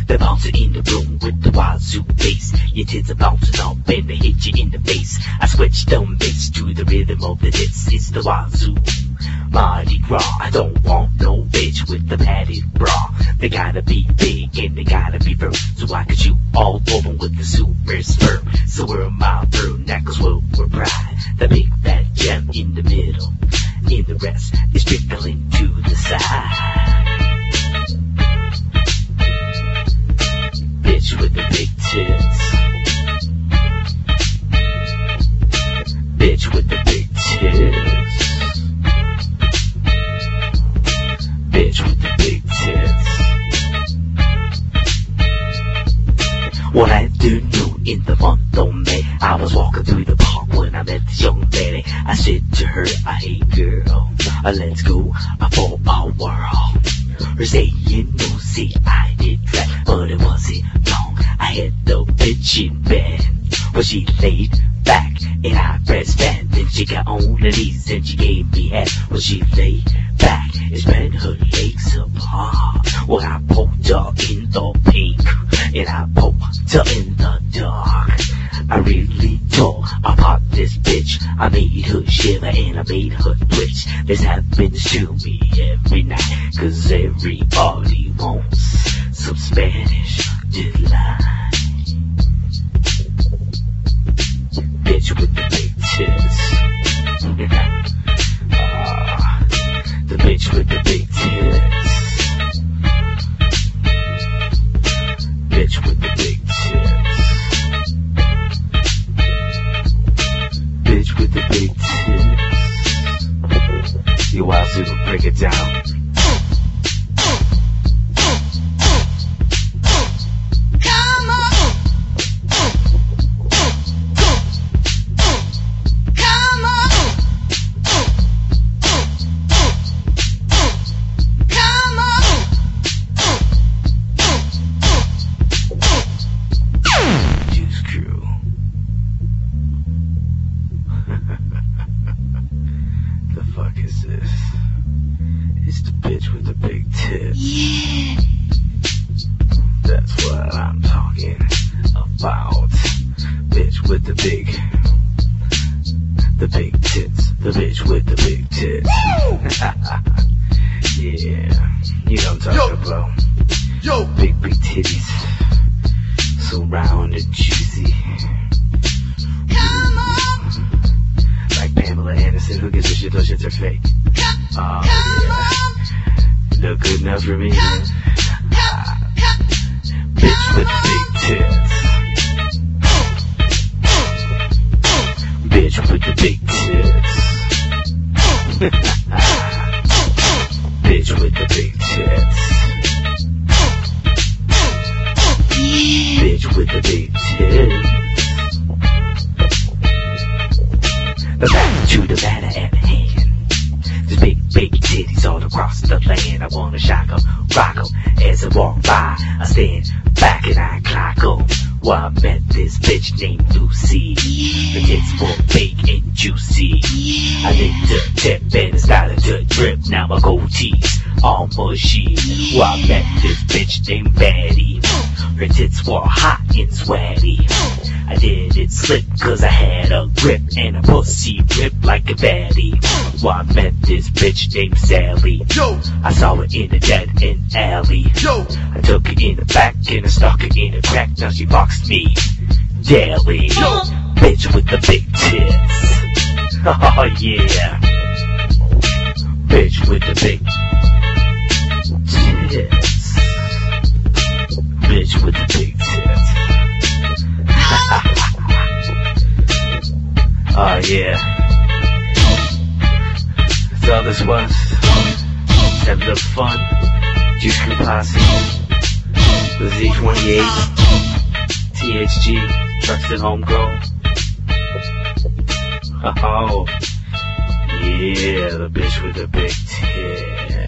They're bouncing in the room with the wazoo bass. Your tits are bouncing up and they hit you in the face. I switch them bass to the rhythm of the hits. It's the wazoo Mardi Gras. I don't want no bitch with the padded bra. They gotta be big and they gotta be firm, so I can shoot all over with the super sperm. So we're my third knuckles, we're pride. The big fat gem in the middle, and the rest is trickling to the side. Bitch with the big tits. Bitch with the big tits. Bitch with the big tits. One afternoon in the month of May, I was walking through the park when I met this young lady. I said to her, hey girl, let's go for a whirl. Her saying no, see I did try, but it wasn't long. I had the bitch in bed. Well, she laid back and I pressed bed. Then she got on her knees and she gave me head. Well, she laid back and spread her legs apart. Well, I poked her in the pink and I poked her in the dark. I really tore apart this bitch. I made her shiver and I made her twitch. This happens to me every night, 'cause everybody wants some Spanish delight. Bitch with the big tits. The bitch with the big tits. Bitch with the big tits. Bitch with the big tits. Yo, Wazoo, break it down. The fuck is this? It's the bitch with the big tits. Yeah. That's what I'm talking about. Bitch with the big tits. The bitch with the big tits. Yeah, you know what I'm talking about. Yo, big titties, so round and juicy. Like Pamela Anderson, who gives a shit, those shits are fake. Oh yeah, look good enough for me. Bitch with big tits. Bitch with the big tits. Bitch with the big tits. Bitch with the big tits. But back to the matter at hand. There's big titties all across the land. I wanna shock 'em, rock 'em. As I walk by, I stand back and I clock 'em. Well, I met this bitch named Lucy. The tits were big and juicy. I lit the tip and it started to drip. Now my goatee's all mushy. Well, I met this bitch named Betty. Her tits were hot and sweaty. I did it slick 'cause I had a grip and a pussy ripped like a fatty. Well, I met this bitch named Sally. yo, I saw her in a dead end alley. yo, I took her in the back and I stuck her in a crack. Now she boxed me daily. Yo. Bitch with the big tits. Oh yeah. Bitch with the big tits. Bitch with the big tits. Oh yeah. That's all this was. Just have a little fun. Juice Crew Posse. The Z28. THG. Truxton Homegrown. Oh. Yeah, the bitch with the big tits.